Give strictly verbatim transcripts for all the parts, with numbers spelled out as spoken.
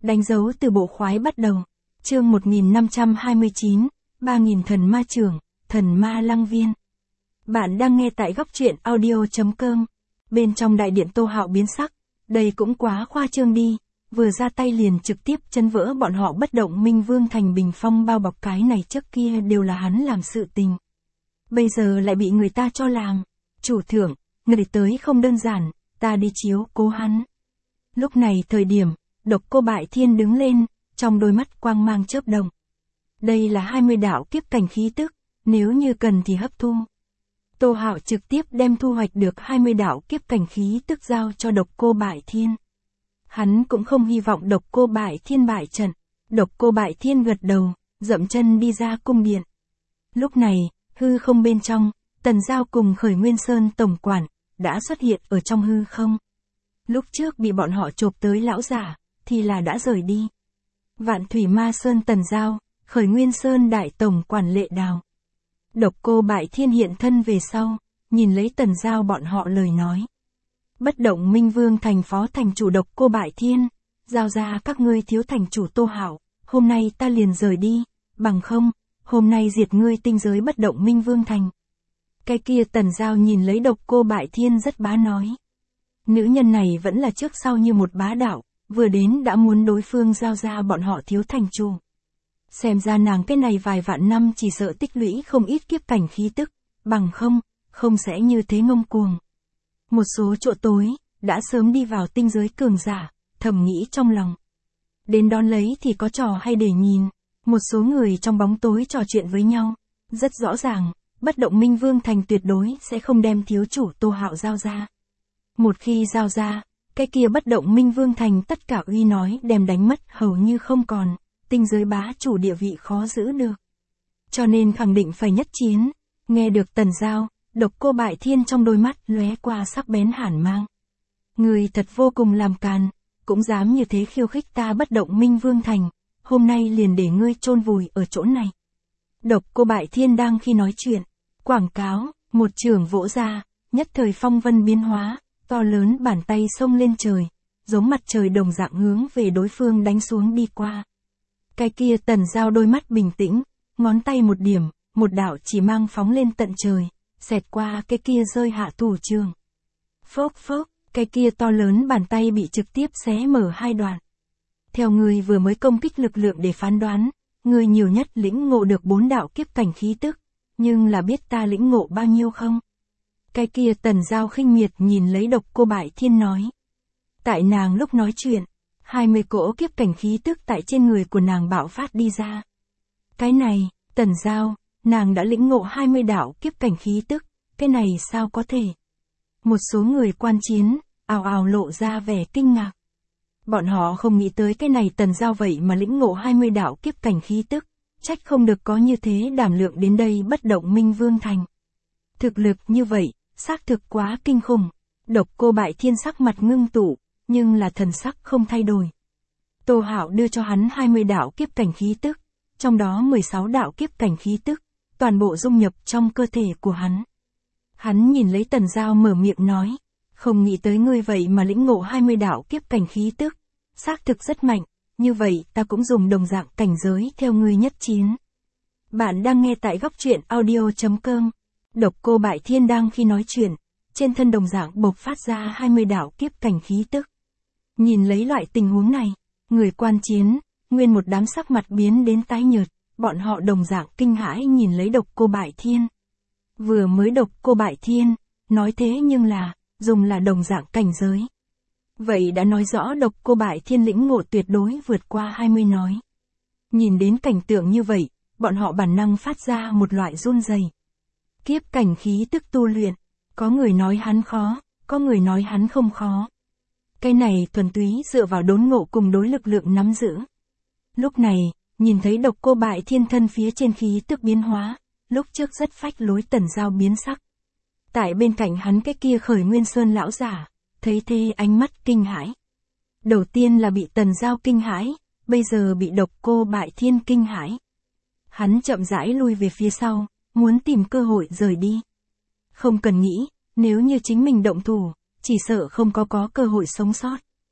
Đánh dấu từ bộ khoái bắt đầu. Chương một nghìn năm trăm hai mươi chín, ba nghìn thần ma trưởng, thần ma lăng viên. Bạn đang nghe tại góc truyện audio chấm com. Bên trong đại điện Tô Hạo biến sắc, đây cũng quá khoa trương đi, vừa ra tay liền trực tiếp chân vỡ bọn họ Bất Động Minh Vương thành bình phong bao bọc, cái này trước kia đều là hắn làm sự tình. Bây giờ lại bị người ta cho làm. Chủ thượng, người tới không đơn giản, ta đi chiếu cố hắn. Lúc này thời điểm, Độc Cô Bại Thiên đứng lên, trong đôi mắt quang mang chớp động. Đây là hai mươi đạo kiếp cảnh khí tức, nếu như cần thì hấp thu. Tô Hạo trực tiếp đem thu hoạch được hai mươi đạo kiếp cảnh khí tức giao cho Độc Cô Bại Thiên. Hắn cũng không hy vọng Độc Cô Bại Thiên bại trận. Độc Cô Bại Thiên gật đầu, dậm chân đi ra cung điện. Lúc này, hư không bên trong, Tần Giao cùng Khởi Nguyên Sơn tổng quản đã xuất hiện ở trong hư không. Lúc trước bị bọn họ chộp tới lão giả, thì là đã rời đi. Vạn Thủy Ma Sơn Tần Giao, Khởi Nguyên Sơn đại tổng quản Lệ Đào. Độc Cô Bại Thiên hiện thân về sau, nhìn lấy Tần Giao bọn họ lời nói. Bất Động Minh Vương thành phó thành chủ Độc Cô Bại Thiên, giao ra các ngươi thiếu thành chủ Tô Hạo, hôm nay ta liền rời đi, bằng không, hôm nay diệt ngươi tinh giới Bất Động Minh Vương thành. Cái kia Tần Giao nhìn lấy Độc Cô Bại Thiên rất bá nói. Nữ nhân này vẫn là trước sau như một bá đạo, vừa đến đã muốn đối phương giao ra bọn họ thiếu thành chủ. Xem ra nàng cái này vài vạn năm chỉ sợ tích lũy không ít kiếp cảnh khí tức, bằng không, không sẽ như thế ngông cuồng. Một số chỗ tối, đã sớm đi vào tinh giới cường giả, thầm nghĩ trong lòng. Đến đón lấy thì có trò hay để nhìn, một số người trong bóng tối trò chuyện với nhau, rất rõ ràng, Bất Động Minh Vương thành tuyệt đối sẽ không đem thiếu chủ Tô Hạo giao ra. Một khi giao ra, cái kia Bất Động Minh Vương thành tất cả uy nói đem đánh mất hầu như không còn, tinh giới bá chủ địa vị khó giữ được. Cho nên khẳng định phải nhất chiến. Nghe được Tần Giao, Độc Cô Bại Thiên trong đôi mắt lóe qua sắc bén hàn mang. Người thật vô cùng làm càn, cũng dám như thế khiêu khích ta Bất Động Minh Vương thành, hôm nay liền để ngươi chôn vùi ở chỗ này. Độc Cô Bại Thiên đang khi nói chuyện, quảng cáo, một trường vỗ ra, nhất thời phong vân biến hóa, to lớn bàn tay xông lên trời, giống mặt trời đồng dạng hướng về đối phương đánh xuống đi qua. Cái kia Tần Giao đôi mắt bình tĩnh, ngón tay một điểm, một đạo chỉ mang phóng lên tận trời, xẹt qua cái kia rơi hạ thủ trường. Phốc phốc, cái kia to lớn bàn tay bị trực tiếp xé mở hai đoạn. Theo người vừa mới công kích lực lượng để phán đoán, người nhiều nhất lĩnh ngộ được bốn đạo kiếp cảnh khí tức, nhưng là biết ta lĩnh ngộ bao nhiêu không? Cái kia Tần Giao khinh miệt nhìn lấy Độc Cô Bại Thiên nói. Tại nàng lúc nói chuyện, hai mươi cỗ kiếp cảnh khí tức tại trên người của nàng bạo phát đi ra. Cái này, Tần Giao, nàng đã lĩnh ngộ hai mươi đạo kiếp cảnh khí tức, cái này sao có thể? Một số người quan chiến, ào ào lộ ra vẻ kinh ngạc. Bọn họ không nghĩ tới cái này Tần Giao vậy mà lĩnh ngộ hai mươi đạo kiếp cảnh khí tức, trách không được có như thế đảm lượng đến đây Bất Động Minh Vương thành. Thực lực như vậy, xác thực quá kinh khủng. Độc Cô Bại Thiên sắc mặt ngưng tụ, nhưng là thần sắc không thay đổi. Tô Hạo đưa cho hắn hai mươi đạo kiếp cảnh khí tức, trong đó mười sáu đạo kiếp cảnh khí tức, toàn bộ dung nhập trong cơ thể của hắn. Hắn nhìn lấy Tần Giao mở miệng nói, không nghĩ tới ngươi vậy mà lĩnh ngộ hai mươi đạo kiếp cảnh khí tức, xác thực rất mạnh, như vậy ta cũng dùng đồng dạng cảnh giới theo ngươi nhất chiến. Bạn đang nghe tại góc truyện audio chấm com. Độc Cô Bại Thiên đang khi nói chuyện, trên thân đồng dạng bộc phát ra hai mươi đạo kiếp cảnh khí tức. Nhìn lấy loại tình huống này, người quan chiến, nguyên một đám sắc mặt biến đến tái nhợt, bọn họ đồng dạng kinh hãi nhìn lấy Độc Cô Bại Thiên. Vừa mới Độc Cô Bại Thiên, nói thế nhưng là, dùng là đồng dạng cảnh giới. Vậy đã nói rõ Độc Cô Bại Thiên lĩnh ngộ tuyệt đối vượt qua hai mươi nói. Nhìn đến cảnh tượng như vậy, bọn họ bản năng phát ra một loại run rẩy. Kiếp cảnh khí tức tu luyện, có người nói hắn khó, có người nói hắn không khó. Cái này thuần túy dựa vào đốn ngộ cùng đối lực lượng nắm giữ. Lúc này, nhìn thấy Độc Cô Bại Thiên thân phía trên khí tức biến hóa, lúc trước rất phách lối Tần Giao biến sắc. Tại bên cạnh hắn cái kia Khởi Nguyên Sơn lão giả, thấy thế ánh mắt kinh hãi. Đầu tiên là bị Tần Giao kinh hãi, bây giờ bị Độc Cô Bại Thiên kinh hãi. Hắn chậm rãi lui về phía sau, muốn tìm cơ hội rời đi. Không cần nghĩ, nếu như chính mình động thủ, chỉ sợ không có có cơ hội sống sót.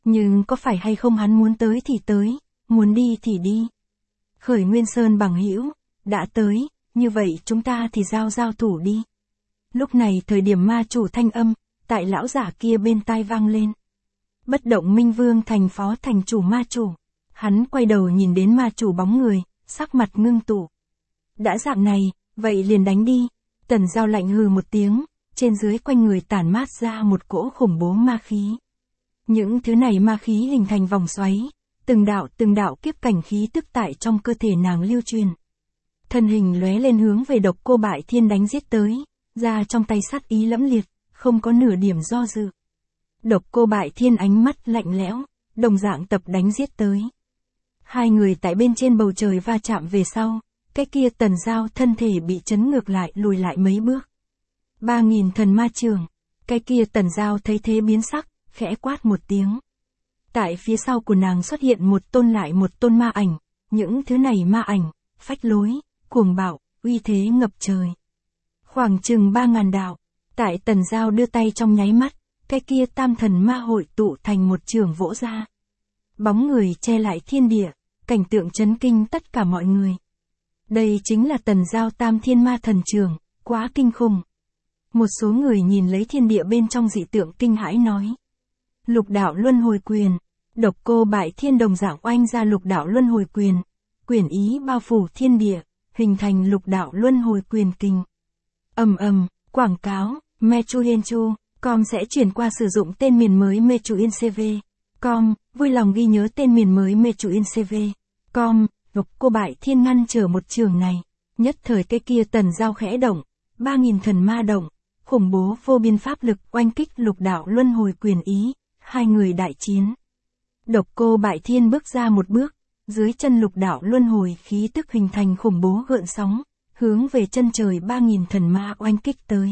Nhưng có phải hay không hắn muốn tới thì tới, muốn đi thì đi. Khởi Nguyên Sơn bằng hữu, đã tới, như vậy chúng ta thì giao giao thủ đi. Lúc này thời điểm ma chủ thanh âm, tại lão giả kia bên tai vang lên. Bất động minh vương thành phó thành chủ ma chủ. Hắn quay đầu nhìn đến ma chủ bóng người, sắc mặt ngưng tụ. Đã dạng này, vậy liền đánh đi. Tần Giao lạnh hừ một tiếng, trên dưới quanh người tản mát ra một cỗ khủng bố ma khí. Những thứ này ma khí hình thành vòng xoáy, từng đạo từng đạo kiếp cảnh khí tức tại trong cơ thể nàng lưu truyền. Thân hình lóe lên hướng về Độc Cô Bại Thiên đánh giết tới, ra trong tay sát ý lẫm liệt, không có nửa điểm do dự. Độc Cô Bại Thiên ánh mắt lạnh lẽo, đồng dạng tập đánh giết tới. Hai người tại bên trên bầu trời va chạm về sau, cái kia Tần Giao thân thể bị chấn ngược lại lùi lại mấy bước. Ba nghìn thần ma trường, cái kia Tần Giao thấy thế biến sắc, khẽ quát một tiếng. Tại phía sau của nàng xuất hiện một tôn lại một tôn ma ảnh, những thứ này ma ảnh, phách lối, cuồng bạo, uy thế ngập trời. Khoảng chừng ba ngàn đạo, tại Tần Giao đưa tay trong nháy mắt, cái kia tam thần ma hội tụ thành một trường vỗ ra. Bóng người che lại thiên địa, cảnh tượng chấn kinh tất cả mọi người. Đây chính là Tần Giao tam thiên ma thần trường, quá kinh khủng. Một số người nhìn lấy thiên địa bên trong dị tượng kinh hãi nói. Lục đạo luân hồi quyền, Độc Cô Bại Thiên đồng dạng oanh ra lục đạo luân hồi quyền, quyền ý bao phủ thiên địa, hình thành lục đạo luân hồi quyền kinh. Ầm ầm, quảng cáo, Mechuyenchu, com sẽ chuyển qua sử dụng tên miền mới Mechuincv. Com, vui lòng ghi nhớ tên miền mới Mechuincv. Com, Độc Cô Bại Thiên ngăn trở một trường này, nhất thời cái kia Tần Giao khẽ động, ba nghìn thần ma động, khủng bố vô biên pháp lực oanh kích lục đạo luân hồi quyền ý, hai người đại chiến. Độc Cô Bại Thiên bước ra một bước, dưới chân lục đạo luân hồi khí tức hình thành khủng bố gợn sóng, hướng về chân trời ba nghìn thần ma oanh kích tới.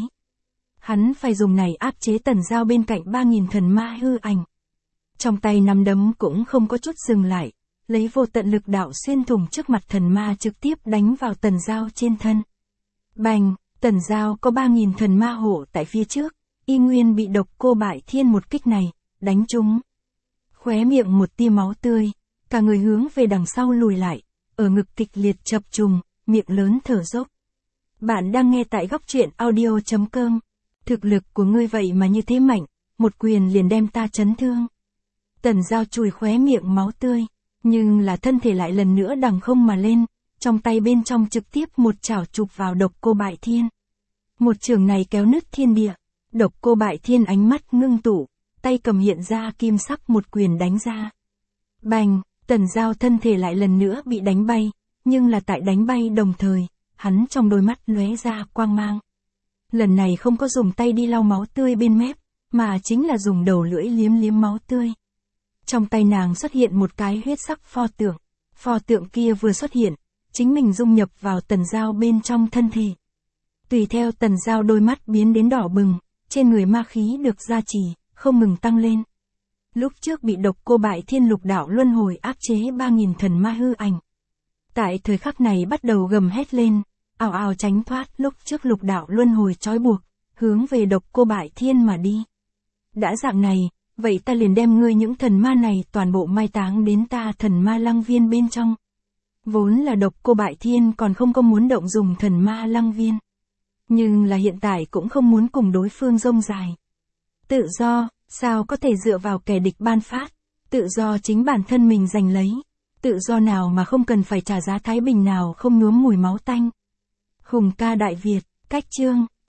Hắn phải dùng này áp chế Tần Giao bên cạnh ba nghìn thần ma hư ảnh. Trong tay nắm đấm cũng không có chút dừng lại, lấy vô tận lực đạo xuyên thủng trước mặt thần ma trực tiếp đánh vào Tần Giao trên thân. Bành, Tần Giao có ba nghìn thần ma hộ tại phía trước, y nguyên bị Độc Cô Bại Thiên một kích này, đánh trúng. Khóe miệng một tia máu tươi, cả người hướng về đằng sau lùi lại, ở ngực kịch liệt chập trùng, miệng lớn thở dốc. Bạn đang nghe tại góc truyện audio chấm com. Thực lực của ngươi vậy mà như thế mạnh, một quyền liền đem ta chấn thương. Tần Giao chùi khóe miệng máu tươi, nhưng là thân thể lại lần nữa đằng không mà lên, trong tay bên trong trực tiếp một chảo chụp vào Độc Cô Bại Thiên. Một trường này kéo nứt thiên địa, Độc Cô Bại Thiên ánh mắt ngưng tụ, tay cầm hiện ra kim sắc một quyền đánh ra. Bành, Tần Giao thân thể lại lần nữa bị đánh bay, nhưng là tại đánh bay đồng thời, hắn trong đôi mắt lóe ra quang mang. Lần này không có dùng tay đi lau máu tươi bên mép, mà chính là dùng đầu lưỡi liếm liếm máu tươi. Trong tay nàng xuất hiện một cái huyết sắc pho tượng, pho tượng kia vừa xuất hiện, chính mình dung nhập vào Tần Giao bên trong thân thể. Tùy theo Tần Giao đôi mắt biến đến đỏ bừng, trên người ma khí được gia trì, không ngừng tăng lên. Lúc trước bị Độc Cô Bại Thiên lục đạo luân hồi áp chế ba nghìn thần ma hư ảnh. Tại thời khắc này bắt đầu gầm hét lên, ào ào tránh thoát lúc trước lục đạo luân hồi trói buộc, hướng về Độc Cô Bại Thiên mà đi. Đã dạng này, vậy ta liền đem ngươi những thần ma này toàn bộ mai táng đến ta thần ma lăng viên bên trong. Vốn là Độc Cô Bại Thiên còn không có muốn động dùng thần ma lăng viên. Nhưng là hiện tại cũng không muốn cùng đối phương rông dài. Tự do, sao có thể dựa vào kẻ địch ban phát, tự do chính bản thân mình giành lấy. Tự do nào mà không cần phải trả giá thái bình nào không nhuốm mùi máu tanh. Hùng ca Đại Việt, cách chương.